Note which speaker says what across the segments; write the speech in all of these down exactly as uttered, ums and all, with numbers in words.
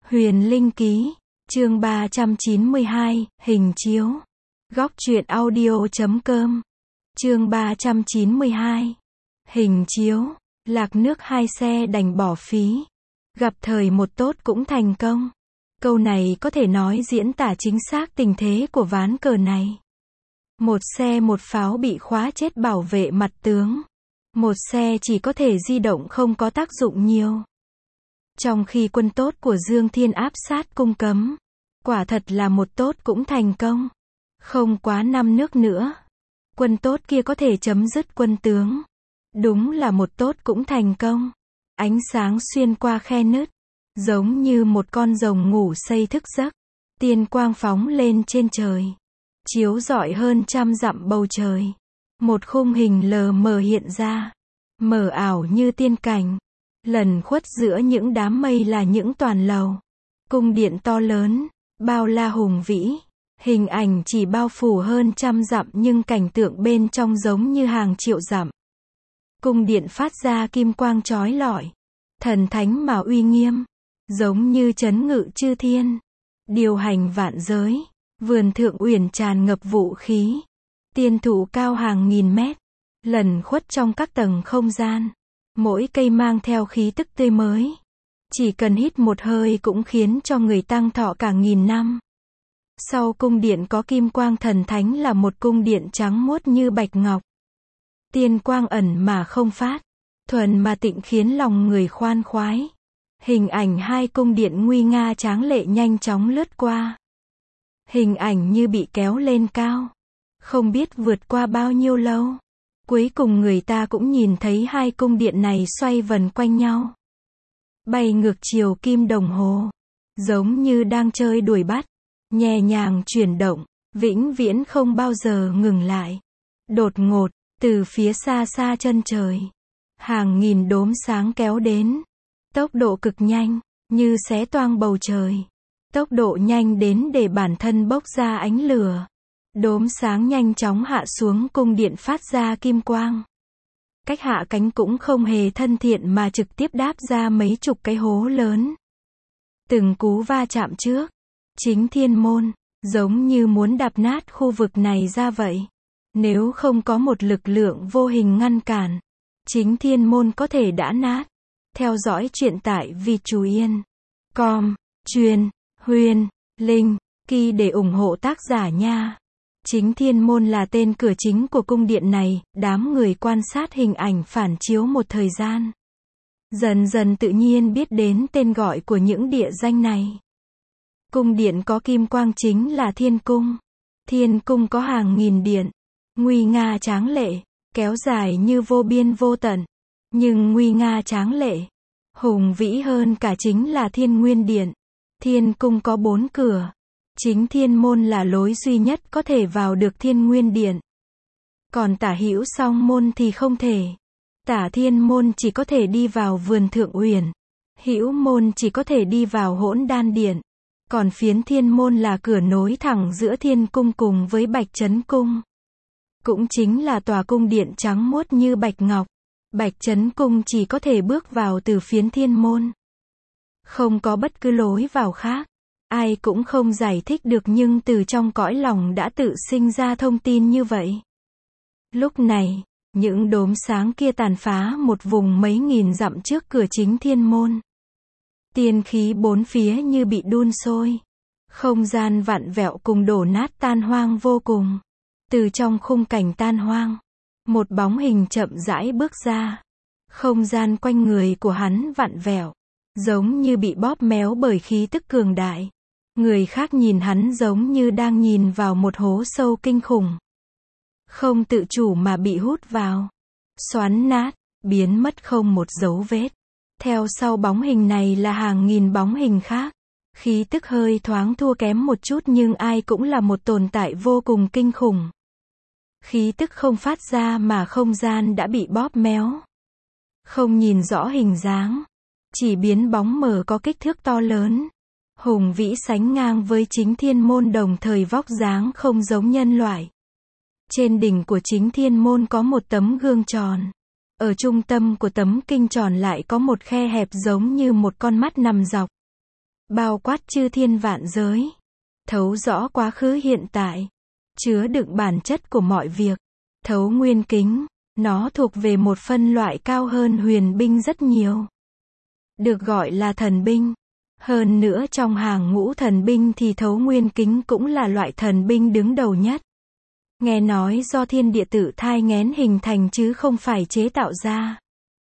Speaker 1: Huyền Linh Ký, chương ba trăm chín mươi hai, hình chiếu. Góc truyện audio chấm com. Chương ba trăm chín mươi hai. Hình chiếu. Lạc nước hai xe đành bỏ phí. Gặp thời một tốt cũng thành công. Câu này có thể nói diễn tả chính xác tình thế của ván cờ này. Một xe một pháo bị khóa chết bảo vệ mặt tướng. Một xe chỉ có thể di động không có tác dụng nhiều. Trong khi quân tốt của Dương Thiên áp sát cung cấm. Quả thật là một tốt cũng thành công. Không quá năm nước nữa. Quân tốt kia có thể chấm dứt quân tướng. Đúng là một tốt cũng thành công. Ánh sáng xuyên qua khe nứt. Giống như một con rồng ngủ say thức giấc. Tiên quang phóng lên trên trời. Chiếu rọi hơn trăm dặm bầu trời. Một khung hình lờ mờ hiện ra. Mờ ảo như tiên cảnh. Lẩn khuất giữa những đám mây là những toàn lầu. Cung điện to lớn, bao la hùng vĩ. Hình ảnh chỉ bao phủ hơn trăm dặm nhưng cảnh tượng bên trong giống như hàng triệu dặm. Cung điện phát ra kim quang chói lọi. Thần thánh mà uy nghiêm. Giống như trấn ngự chư thiên. Điều hành vạn giới. Vườn thượng uyển tràn ngập vũ khí. Tiên thụ cao hàng nghìn mét. Lẩn khuất trong các tầng không gian. Mỗi cây mang theo khí tức tươi mới. Chỉ cần hít một hơi cũng khiến cho người tăng thọ cả nghìn năm. Sau cung điện có kim quang thần thánh là một cung điện trắng muốt như bạch ngọc. Tiên quang ẩn mà không phát. Thuần mà tịnh khiến lòng người khoan khoái. Hình ảnh hai cung điện nguy nga tráng lệ nhanh chóng lướt qua. Hình ảnh như bị kéo lên cao. Không biết vượt qua bao nhiêu lâu. Cuối cùng người ta cũng nhìn thấy hai cung điện này xoay vần quanh nhau. Bay ngược chiều kim đồng hồ. Giống như đang chơi đuổi bắt. Nhẹ nhàng chuyển động. Vĩnh viễn không bao giờ ngừng lại. Đột ngột, từ phía xa xa chân trời. Hàng nghìn đốm sáng kéo đến. Tốc độ cực nhanh, như xé toang bầu trời. Tốc độ nhanh đến để bản thân bốc ra ánh lửa. Đốm sáng nhanh chóng hạ xuống cung điện phát ra kim quang. Cách hạ cánh cũng không hề thân thiện mà trực tiếp đáp ra mấy chục cái hố lớn. Từng cú va chạm trước. Chính thiên môn, giống như muốn đạp nát khu vực này ra vậy. Nếu không có một lực lượng vô hình ngăn cản. Chính thiên môn có thể đã nát. Theo dõi truyện tại viechuyen chấm com, truyền, huyền, linh, ký để ủng hộ tác giả nha. Chính thiên môn là tên cửa chính của cung điện này, đám người quan sát hình ảnh phản chiếu một thời gian. Dần dần tự nhiên biết đến tên gọi của những địa danh này. Cung điện có kim quang chính là thiên cung. Thiên cung có hàng nghìn điện, nguy nga tráng lệ, kéo dài như vô biên vô tận. Nhưng nguy nga tráng lệ, hùng vĩ hơn cả chính là thiên nguyên điện. Thiên cung có bốn cửa. Chính thiên môn là lối duy nhất có thể vào được thiên nguyên điện. Còn tả hữu song môn thì không thể. Tả thiên môn chỉ có thể đi vào vườn thượng uyển. Hữu môn chỉ có thể đi vào hỗn đan điện. Còn phiến thiên môn là cửa nối thẳng giữa thiên cung cùng với bạch trấn cung. Cũng chính là tòa cung điện trắng muốt như bạch ngọc. Bạch trấn cung chỉ có thể bước vào từ phiến thiên môn. Không có bất cứ lối vào khác. Ai cũng không giải thích được nhưng từ trong cõi lòng đã tự sinh ra thông tin như vậy. Lúc này, những đốm sáng kia tàn phá một vùng mấy nghìn dặm trước cửa chính thiên môn. Tiên khí bốn phía như bị đun sôi. Không gian vặn vẹo cùng đổ nát tan hoang vô cùng. Từ trong khung cảnh tan hoang, một bóng hình chậm rãi bước ra. Không gian quanh người của hắn vặn vẹo, giống như bị bóp méo bởi khí tức cường đại. Người khác nhìn hắn giống như đang nhìn vào một hố sâu kinh khủng. Không tự chủ mà bị hút vào. Xoắn nát, biến mất không một dấu vết. Theo sau bóng hình này là hàng nghìn bóng hình khác. Khí tức hơi thoáng thua kém một chút nhưng ai cũng là một tồn tại vô cùng kinh khủng. Khí tức không phát ra mà không gian đã bị bóp méo. Không nhìn rõ hình dáng. Chỉ biến bóng mờ có kích thước to lớn. Hùng vĩ sánh ngang với chính thiên môn đồng thời vóc dáng không giống nhân loại. Trên đỉnh của chính thiên môn có một tấm gương tròn. Ở trung tâm của tấm kinh tròn lại có một khe hẹp giống như một con mắt nằm dọc. bao quát chư thiên vạn giới, thấu rõ quá khứ hiện tại, chứa đựng bản chất của mọi việc, thấu nguyên kính, nó thuộc về một phân loại cao hơn huyền binh rất nhiều. Được gọi là thần binh. Hơn nữa trong hàng ngũ thần binh thì thấu nguyên kính cũng là loại thần binh đứng đầu nhất. Nghe nói do thiên địa tự thai nghén hình thành chứ không phải chế tạo ra.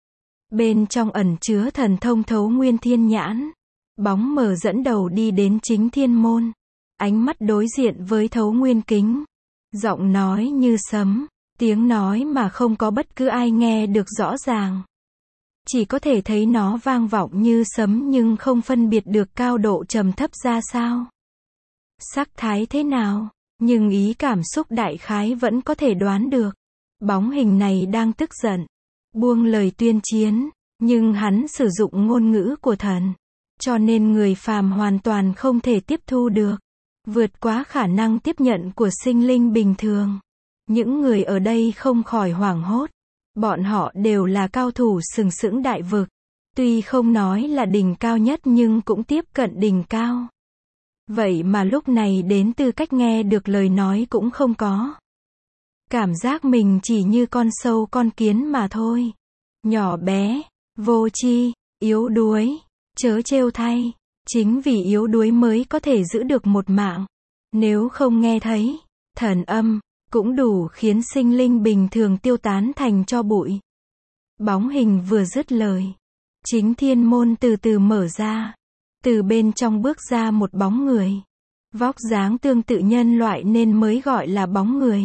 Speaker 1: Bên trong ẩn chứa thần thông thấu nguyên thiên nhãn. Bóng mờ dẫn đầu đi đến chính thiên môn. Ánh mắt đối diện với thấu nguyên kính. Giọng nói như sấm. Tiếng nói mà không có bất cứ ai nghe được rõ ràng. Chỉ có thể thấy nó vang vọng như sấm nhưng không phân biệt được cao độ trầm thấp ra sao. Sắc thái thế nào, nhưng ý cảm xúc đại khái vẫn có thể đoán được. Bóng hình này đang tức giận, buông lời tuyên chiến, nhưng hắn sử dụng ngôn ngữ của thần, cho nên người phàm hoàn toàn không thể tiếp thu được, vượt quá khả năng tiếp nhận của sinh linh bình thường. Những người ở đây không khỏi hoảng hốt. Bọn họ đều là cao thủ sừng sững đại vực. Tuy không nói là đỉnh cao nhất nhưng cũng tiếp cận đỉnh cao. Vậy mà lúc này đến tư cách nghe được lời nói cũng không có. Cảm giác mình chỉ như con sâu con kiến mà thôi. Nhỏ bé, vô tri, yếu đuối, chớ trêu thay. Chính vì yếu đuối mới có thể giữ được một mạng. Nếu không nghe thấy thần âm, cũng đủ khiến sinh linh bình thường tiêu tán thành tro bụi. Bóng hình vừa dứt lời, chính thiên môn từ từ mở ra. Từ bên trong bước ra một bóng người. Vóc dáng tương tự nhân loại nên mới gọi là bóng người.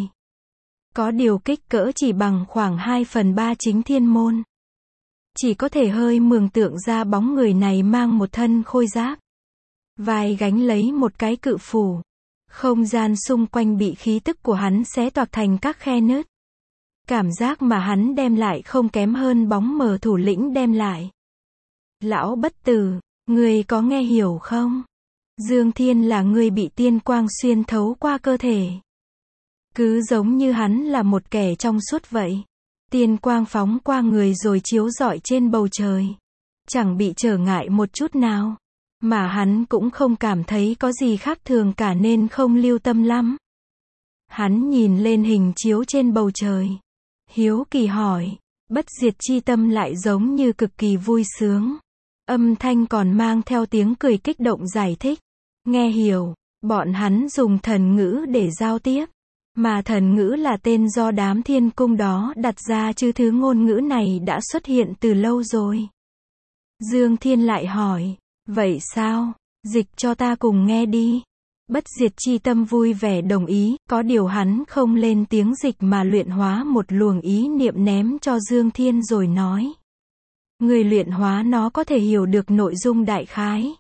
Speaker 1: Có điều kích cỡ chỉ bằng khoảng hai phần ba chính thiên môn. Chỉ có thể hơi mường tượng ra bóng người này mang một thân khôi giáp. Vai gánh lấy một cái cự phủ. Không gian xung quanh bị khí tức của hắn xé toạc thành các khe nứt. Cảm giác mà hắn đem lại không kém hơn bóng mờ thủ lĩnh đem lại. Lão bất tử, ngươi có nghe hiểu không? Dương Thiên là người bị tiên quang xuyên thấu qua cơ thể. Cứ giống như hắn là một kẻ trong suốt vậy. Tiên quang phóng qua người rồi chiếu rọi trên bầu trời. Chẳng bị trở ngại một chút nào. Mà hắn cũng không cảm thấy có gì khác thường cả nên không lưu tâm lắm. Hắn nhìn lên hình chiếu trên bầu trời. Hiếu kỳ hỏi, bất diệt chi tâm lại giống như cực kỳ vui sướng. Âm thanh còn mang theo tiếng cười kích động giải thích. Nghe hiểu, bọn hắn dùng thần ngữ để giao tiếp. Mà thần ngữ là tên do đám thiên cung đó đặt ra chứ thứ ngôn ngữ này đã xuất hiện từ lâu rồi. Dương Thiên lại hỏi. Vậy sao? Dịch cho ta cùng nghe đi. Bất diệt chi tâm vui vẻ đồng ý, có điều hắn không lên tiếng dịch mà luyện hóa một luồng ý niệm ném cho Dương Thiên rồi nói. Người luyện hóa nó có thể hiểu được nội dung đại khái.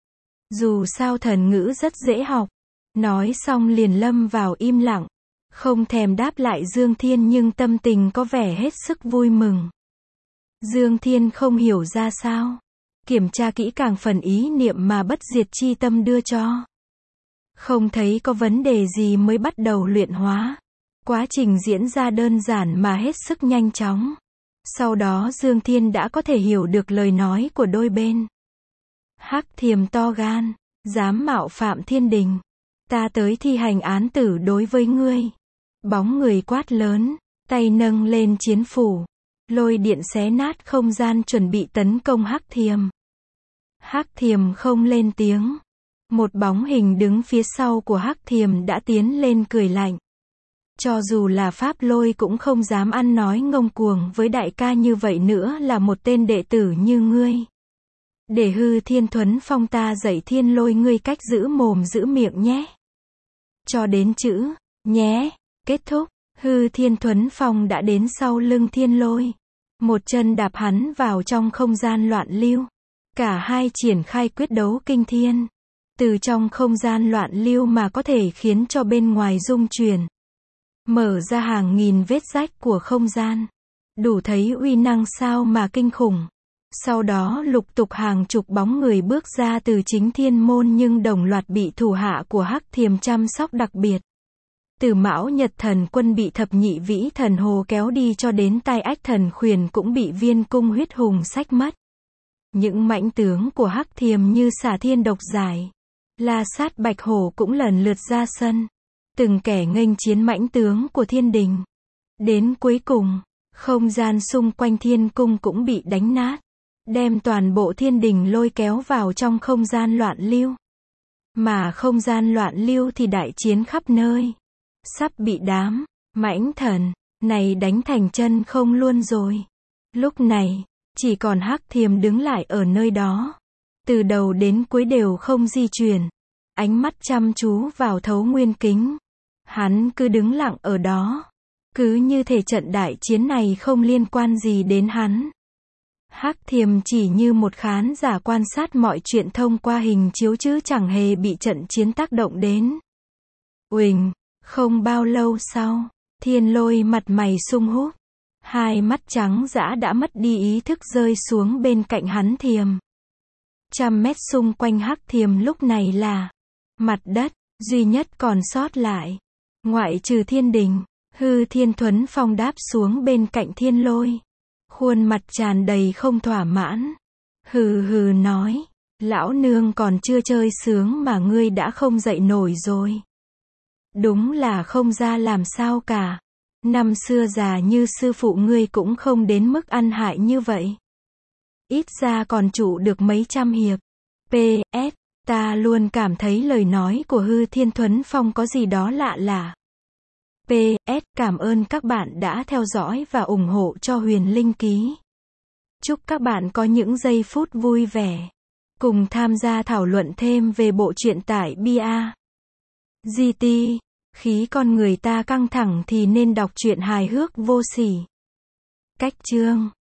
Speaker 1: Dù sao thần ngữ rất dễ học. Nói xong liền lâm vào im lặng. Không thèm đáp lại Dương Thiên nhưng tâm tình có vẻ hết sức vui mừng. Dương Thiên không hiểu ra sao. Kiểm tra kỹ càng phần ý niệm mà bất diệt chi tâm đưa cho. Không thấy có vấn đề gì mới bắt đầu luyện hóa. Quá trình diễn ra đơn giản mà hết sức nhanh chóng. Sau đó Dương Thiên đã có thể hiểu được lời nói của đôi bên. Hắc Thiềm to gan, dám mạo phạm thiên đình. Ta tới thi hành án tử đối với ngươi. Bóng người quát lớn, tay nâng lên chiến phủ. Lôi điện xé nát không gian chuẩn bị tấn công Hắc Thiềm. Hắc Thiềm không lên tiếng. Một bóng hình đứng phía sau của Hắc Thiềm đã tiến lên cười lạnh. Cho dù là Pháp Lôi cũng không dám ăn nói ngông cuồng với đại ca như vậy nữa là một tên đệ tử như ngươi. Để Hư Thiên Thuấn Phong ta dạy Thiên Lôi ngươi cách giữ mồm giữ miệng nhé. Cho đến chữ, nhé, kết thúc, Hư Thiên Thuấn Phong đã đến sau lưng Thiên Lôi. Một chân đạp hắn vào trong không gian loạn lưu. Cả hai triển khai quyết đấu kinh thiên. Từ trong không gian loạn lưu mà có thể khiến cho bên ngoài rung chuyển. Mở ra hàng nghìn vết rách của không gian. Đủ thấy uy năng sao mà kinh khủng. Sau đó lục tục hàng chục bóng người bước ra từ chính thiên môn nhưng đồng loạt bị thủ hạ của Hắc Thiềm chăm sóc đặc biệt. Từ Mão Nhật Thần Quân bị thập nhị vĩ thần hồ kéo đi cho đến Tai Ách Thần Khuyển cũng bị Viên Cung Huyết Hùng xách mất. Những mãnh tướng của Hắc Thiềm như Xà Thiên Độc Giải, La Sát Bạch Hổ cũng lần lượt ra sân. Từng kẻ nghênh chiến mãnh tướng của thiên đình. Đến cuối cùng, không gian xung quanh thiên cung cũng bị đánh nát. Đem toàn bộ thiên đình lôi kéo vào trong không gian loạn lưu. Mà không gian loạn lưu thì đại chiến khắp nơi. Sắp bị đám mãnh thần này đánh thành chân không luôn rồi. Lúc này, chỉ còn Hắc Thiềm đứng lại ở nơi đó. Từ đầu đến cuối đều không di chuyển. Ánh mắt chăm chú vào thấu nguyên kính. Hắn cứ đứng lặng ở đó. Cứ như thể trận đại chiến này không liên quan gì đến hắn. Hắc Thiềm chỉ như một khán giả quan sát mọi chuyện thông qua hình chiếu chứ chẳng hề bị trận chiến tác động đến. Uỳnh, không bao lâu sau, Thiên Lôi mặt mày sung húp. Hai mắt trắng dã đã mất đi ý thức rơi xuống bên cạnh hắn Thiềm. Trăm mét xung quanh Hắc Thiềm lúc này là mặt đất, duy nhất còn sót lại. Ngoại trừ thiên đình, Hư Thiên Thuấn Phong đáp xuống bên cạnh Thiên Lôi. Khuôn mặt tràn đầy không thỏa mãn. Hừ hừ nói, lão nương còn chưa chơi sướng mà ngươi đã không dậy nổi rồi. Đúng là không ra làm sao cả. Năm xưa già như sư phụ ngươi cũng không đến mức ăn hại như vậy. Ít ra còn trụ được mấy trăm hiệp. pê ét, ta luôn cảm thấy lời nói của Hư Thiên Thuấn Phong có gì đó lạ lạ. pê ét, cảm ơn các bạn đã theo dõi và ủng hộ cho Huyền Linh Ký. Chúc các bạn có những giây phút vui vẻ. Cùng tham gia thảo luận thêm về bộ truyện tại bê a giê tê. Khí con người ta căng thẳng thì nên đọc truyện hài hước vô sỉ. Cách chương